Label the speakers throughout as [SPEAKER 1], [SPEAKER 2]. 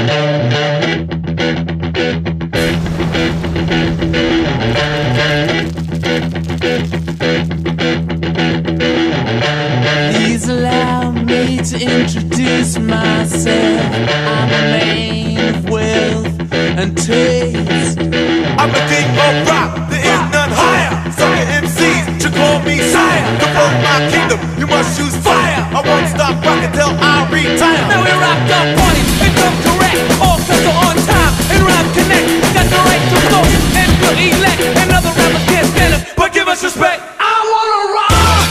[SPEAKER 1] Please allow me to introduce myself. I'm a man of wealth and taste.
[SPEAKER 2] I'm a king of rock, there is none higher. Sucker MCs should call me sire. To run my kingdom, you must choose fire. I won't stop rocking till I retire.
[SPEAKER 3] Now we rock the party and come correct. All cuts are on time and rhyme connect. Got the right to flow and feel elect. And other rappers can't stand us, but give us respect. I wanna rock.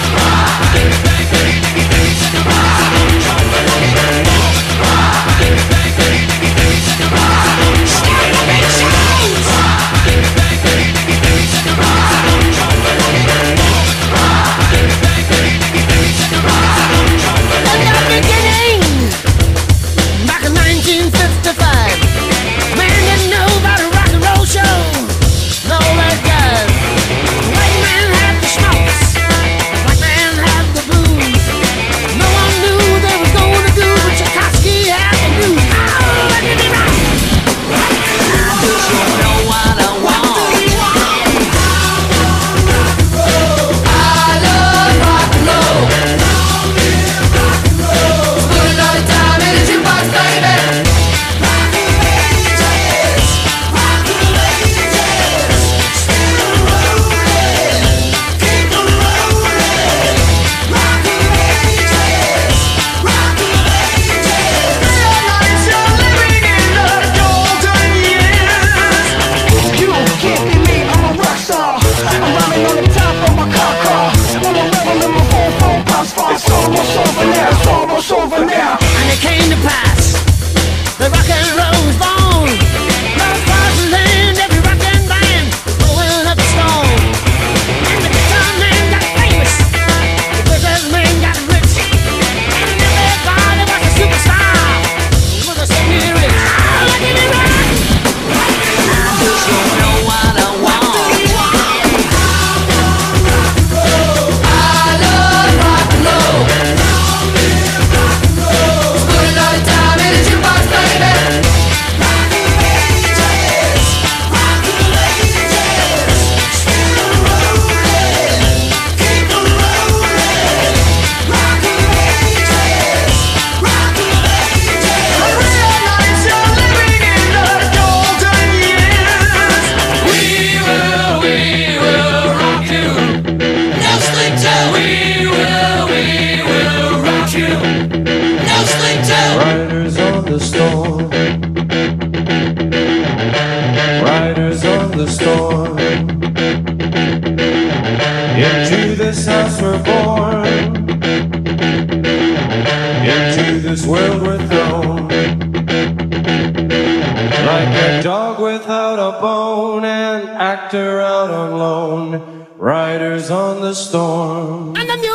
[SPEAKER 4] And it came to pass, the rock and roll was born. Love across the land, every rock and band rolling up the stone. And the guitar man got famous, the business man got rich, and everybody was a superstar. It was a city rich. Look at me rock! I just don't know what I want. I love rock and roll.
[SPEAKER 5] Riders on the storm, riders on the storm. Into this house we're born, into this world we're thrown. Like a dog without a bone, an actor out on loan. Riders on the storm.
[SPEAKER 4] And the